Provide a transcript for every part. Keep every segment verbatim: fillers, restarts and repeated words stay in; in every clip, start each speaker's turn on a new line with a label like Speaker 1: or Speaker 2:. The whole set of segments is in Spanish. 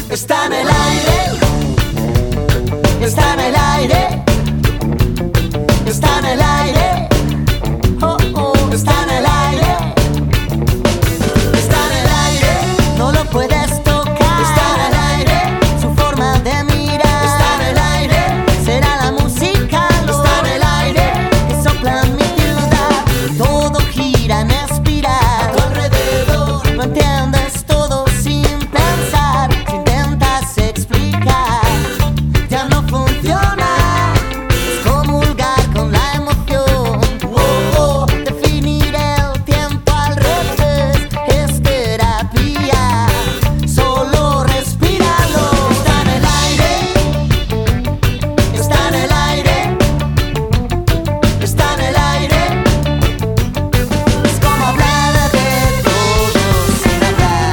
Speaker 1: Está en el aire, está en el aire, está en el aire, oh, oh, está en el aire, está en el aire, no lo puedes tocar, está en el aire, su forma de mirar, está en el aire, será la música, lo está en el aire, que sopla mi ciudad, todo gira en espiral, a tu alrededor, no entiendes todo sin pensar, si intentas explicar, ya no funciona, es comulgar con la emoción, oh, oh, definir el tiempo al revés, es terapia, solo respíralo, está en el aire, está en el aire, está en el aire, es como hablar de todo sin hablar.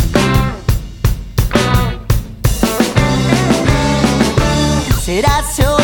Speaker 1: Será solo